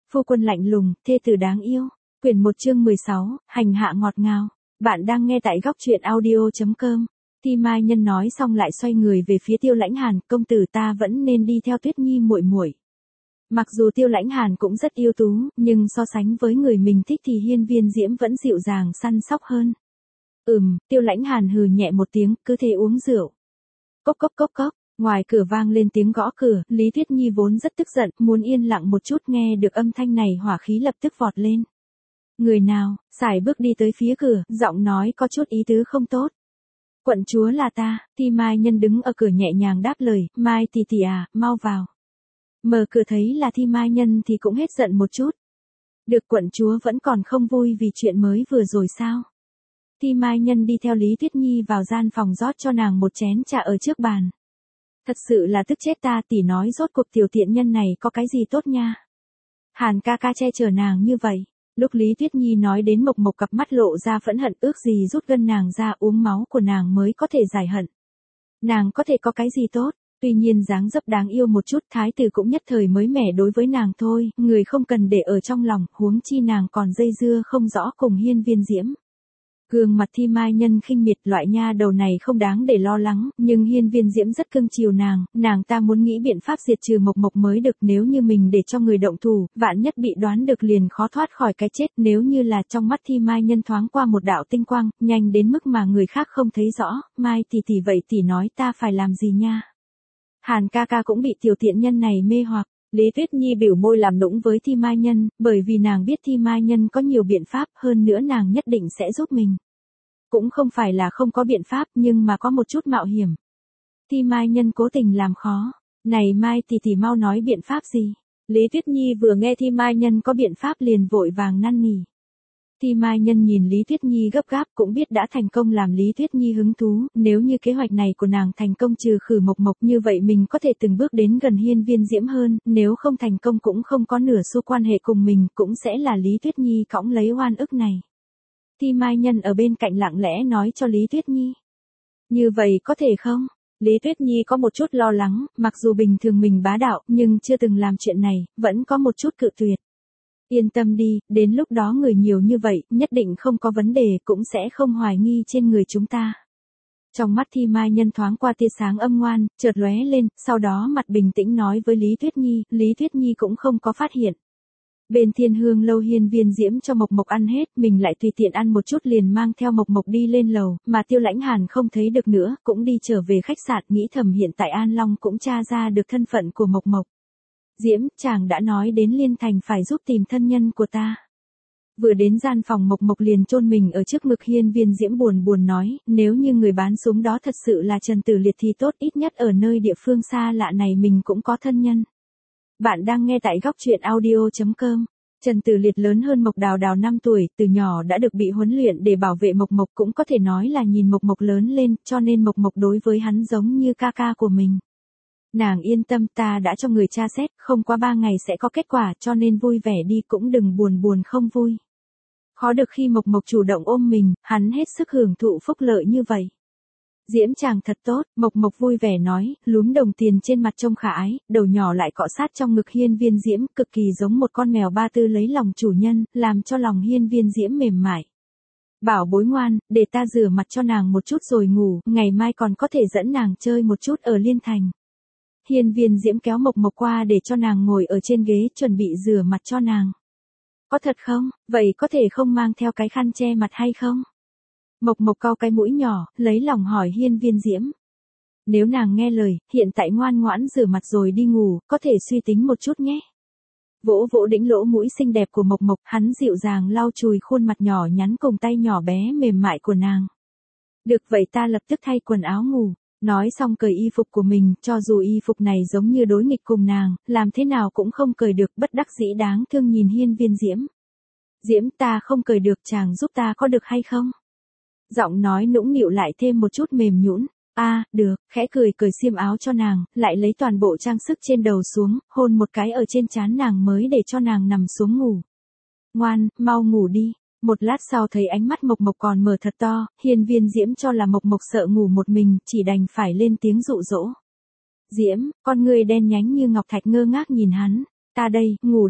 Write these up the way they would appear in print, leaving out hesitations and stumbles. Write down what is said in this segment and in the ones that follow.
Phu quân lạnh lùng, thê tử đáng yêu. Quyển 1 chương 16, hành hạ ngọt ngào. Bạn đang nghe tại góc truyện audio.com. Ti Mai Nhân nói xong lại xoay người về phía Tiêu Lãnh Hàn, công tử ta vẫn nên đi theo Tuyết Nhi muội muội. Mặc dù Tiêu Lãnh Hàn cũng rất yêu tú, nhưng so sánh với người mình thích thì Hiên Viên Diễm vẫn dịu dàng săn sóc hơn. Tiêu Lãnh Hàn hừ nhẹ một tiếng, cứ thế uống rượu. Cốc cốc cốc cốc. Ngoài cửa vang lên tiếng gõ cửa, Lý Tuyết Nhi vốn rất tức giận, muốn yên lặng một chút, nghe được âm thanh này hỏa khí lập tức vọt lên. Người nào? Sải bước đi tới phía cửa, giọng nói có chút ý tứ không tốt. Quận chúa là ta. Ti Mai Nhân đứng ở cửa nhẹ nhàng đáp lời, Mai tỷ tỷ à, mau vào. Mở cửa thấy là Ti Mai Nhân thì cũng hết giận một chút. Được, quận chúa vẫn còn không vui vì chuyện mới vừa rồi sao? Ti Mai Nhân đi theo Lý Tuyết Nhi vào gian phòng rót cho nàng một chén trà ở trước bàn. Thật sự là tức chết ta, tỷ nói rốt cuộc tiểu tiện nhân này có cái gì tốt nha. Hàn ca ca che chở nàng như vậy. Lúc Lý Tuyết Nhi nói đến Mộc Mộc, cặp mắt lộ ra phẫn hận, ước gì rút gân nàng ra uống máu của nàng mới có thể giải hận. Nàng có thể có cái gì tốt, tuy nhiên dáng dấp đáng yêu một chút, thái tử cũng nhất thời mới mẻ đối với nàng thôi, người không cần để ở trong lòng, huống chi nàng còn dây dưa không rõ cùng Hiên Viên Diễm. Gương mặt Ti Mai Nhân khinh miệt, loại nha đầu này không đáng để lo lắng, nhưng Hiên Viên Diễm rất cưng chiều nàng ta muốn nghĩ biện pháp diệt trừ Mộc Mộc mới được, nếu như mình để cho người động thủ, vạn nhất bị đoán được liền khó thoát khỏi cái chết, nếu như là trong mắt Ti Mai Nhân thoáng qua một đạo tinh quang, nhanh đến mức mà người khác không thấy rõ, Mai tỷ tỷ vậy tỷ nói ta phải làm gì nha. Hàn ca ca cũng bị tiểu tiện nhân này mê hoặc. Lý Tuyết Nhi biểu môi làm nũng với Ti Mai Nhân, bởi vì nàng biết Ti Mai Nhân có nhiều biện pháp, hơn nữa nàng nhất định sẽ giúp mình. Cũng không phải là không có biện pháp, nhưng mà có một chút mạo hiểm. Ti Mai Nhân cố tình làm khó. Này Mai tỷ tỷ mau nói biện pháp gì? Lý Tuyết Nhi vừa nghe Ti Mai Nhân có biện pháp liền vội vàng năn nỉ. Ti Mai Nhân nhìn Lý Tuyết Nhi gấp gáp, cũng biết đã thành công làm Lý Tuyết Nhi hứng thú, nếu như kế hoạch này của nàng thành công trừ khử Mộc Mộc, như vậy mình có thể từng bước đến gần Hiên Viên Diễm hơn, nếu không thành công cũng không có nửa xu quan hệ cùng mình, cũng sẽ là Lý Tuyết Nhi cõng lấy oan ức này. Ti Mai Nhân ở bên cạnh lặng lẽ nói cho Lý Tuyết Nhi. Như vậy có thể không? Lý Tuyết Nhi có một chút lo lắng, mặc dù bình thường mình bá đạo, nhưng chưa từng làm chuyện này, vẫn có một chút cự tuyệt. Yên tâm đi, đến lúc đó người nhiều như vậy, nhất định không có vấn đề, cũng sẽ không hoài nghi trên người chúng ta. Trong mắt Ti Mai Nhân thoáng qua tia sáng âm ngoan, chợt lóe lên, sau đó mặt bình tĩnh nói với Lý Tuyết Nhi cũng không có phát hiện. Bên Thiên Hương lâu Hiên Viên Diễm cho Mộc Mộc ăn hết, mình lại tùy tiện ăn một chút liền mang theo Mộc Mộc đi lên lầu, mà Tiêu Lãnh Hàn không thấy được nữa, cũng đi trở về khách sạn, nghĩ thầm hiện tại An Long cũng tra ra được thân phận của Mộc Mộc. Diễm, chàng đã nói đến Liên Thành phải giúp tìm thân nhân của ta. Vừa đến gian phòng Mộc Mộc liền chôn mình ở trước ngực Hiên Viên Diễm, buồn nói, nếu như người bán súng đó thật sự là Trần Tử Liệt thì tốt, ít nhất ở nơi địa phương xa lạ này mình cũng có thân nhân. Bạn đang nghe tại góc truyện audio.com. Trần Tử Liệt lớn hơn Mộc Đào Đào 5 tuổi, từ nhỏ đã được bị huấn luyện để bảo vệ Mộc Mộc, cũng có thể nói là nhìn Mộc Mộc lớn lên, cho nên Mộc Mộc đối với hắn giống như ca ca của mình. Nàng yên tâm, ta đã cho người tra xét, không qua 3 ngày sẽ có kết quả, cho nên vui vẻ đi, cũng đừng buồn không vui. Khó được khi Mộc Mộc chủ động ôm mình, hắn hết sức hưởng thụ phúc lợi như vậy. Diễm chàng thật tốt, Mộc Mộc vui vẻ nói, lúm đồng tiền trên mặt trông khả ái, đầu nhỏ lại cọ sát trong ngực Hiên Viên Diễm, cực kỳ giống một con mèo ba tư lấy lòng chủ nhân, làm cho lòng Hiên Viên Diễm mềm mại. Bảo bối ngoan, để ta rửa mặt cho nàng một chút rồi ngủ, ngày mai còn có thể dẫn nàng chơi một chút ở Liên Thành. Hiên Viên Diễm kéo Mộc Mộc qua để cho nàng ngồi ở trên ghế, chuẩn bị rửa mặt cho nàng. Có thật không? Vậy có thể không mang theo cái khăn che mặt hay không? Mộc Mộc cau cái mũi nhỏ, lấy lòng hỏi Hiên Viên Diễm. Nếu nàng nghe lời, hiện tại ngoan ngoãn rửa mặt rồi đi ngủ, có thể suy tính một chút nhé. Vỗ vỗ đĩnh lỗ mũi xinh đẹp của Mộc Mộc, hắn dịu dàng lau chùi khuôn mặt nhỏ nhắn cùng tay nhỏ bé mềm mại của nàng. Được vậy ta lập tức thay quần áo ngủ. Nói xong cởi y phục của mình, cho dù y phục này giống như đối nghịch cùng nàng, làm thế nào cũng không cởi được, bất đắc dĩ đáng thương nhìn Hiên Viên Diễm. Diễm, ta không cởi được, chàng giúp ta có được hay không? Giọng nói nũng nịu lại thêm một chút mềm nhũn. Được, khẽ cười cởi xiêm áo cho nàng, lại lấy toàn bộ trang sức trên đầu xuống, hôn một cái ở trên trán nàng mới để cho nàng nằm xuống ngủ. Ngoan, mau ngủ đi. Một lát sau thấy ánh mắt Mộc Mộc còn mở thật to, Hiên Viên Diễm cho là Mộc Mộc sợ ngủ một mình, chỉ đành phải lên tiếng dụ dỗ. Diễm, con người đen nhánh như ngọc thạch ngơ ngác nhìn hắn. Ta đây, ngủ đi.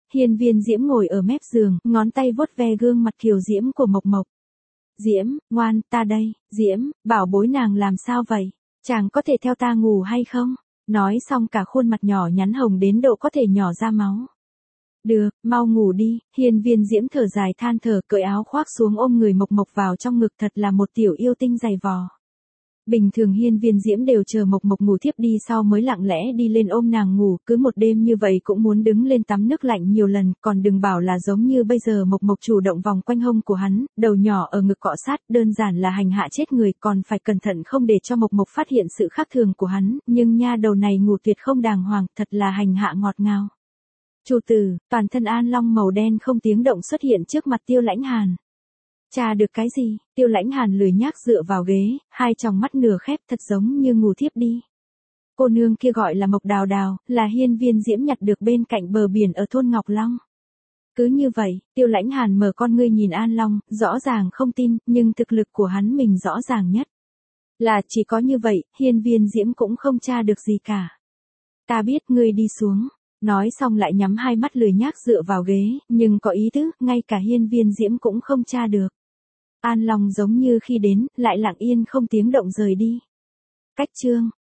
Hiên Viên Diễm ngồi ở mép giường, ngón tay vuốt ve gương mặt kiều diễm của Mộc Mộc. Diễm, ngoan, ta đây, Diễm, bảo bối nàng làm sao vậy? Chàng có thể theo ta ngủ hay không? Nói xong cả khuôn mặt nhỏ nhắn hồng đến độ có thể nhỏ ra máu. Được, mau ngủ đi, Hiên Viên Diễm thở dài than thở, cởi áo khoác xuống ôm người Mộc Mộc vào trong ngực, thật là một tiểu yêu tinh dày vò. Bình thường Hiên Viên Diễm đều chờ Mộc Mộc ngủ thiếp đi sau mới lặng lẽ đi lên ôm nàng ngủ, cứ một đêm như vậy cũng muốn đứng lên tắm nước lạnh nhiều lần, còn đừng bảo là giống như bây giờ Mộc Mộc chủ động vòng quanh hông của hắn, đầu nhỏ ở ngực cọ sát, đơn giản là hành hạ chết người, còn phải cẩn thận không để cho Mộc Mộc phát hiện sự khác thường của hắn, nhưng nha đầu này ngủ tuyệt không đàng hoàng, thật là hành hạ ngọt ngào. Chủ tử, toàn thân An Long màu đen không tiếng động xuất hiện trước mặt Tiêu Lãnh Hàn. Cha được cái gì? Tiêu Lãnh Hàn lười nhác dựa vào ghế, hai tròng mắt nửa khép thật giống như ngủ thiếp đi. Cô nương kia gọi là Mộc Đào Đào, là Hiên Viên Diễm nhặt được bên cạnh bờ biển ở thôn Ngọc Long. Cứ như vậy, Tiêu Lãnh Hàn mở con ngươi nhìn An Long, rõ ràng không tin, nhưng thực lực của hắn mình rõ ràng nhất. Là chỉ có như vậy, Hiên Viên Diễm cũng không tra được gì cả. Ta biết ngươi đi xuống. Nói xong lại nhắm hai mắt lười nhác dựa vào ghế, nhưng có ý tứ, ngay cả Hiên Viên Diễm cũng không tra được. An Long giống như khi đến, lại lặng yên không tiếng động rời đi. Cách chương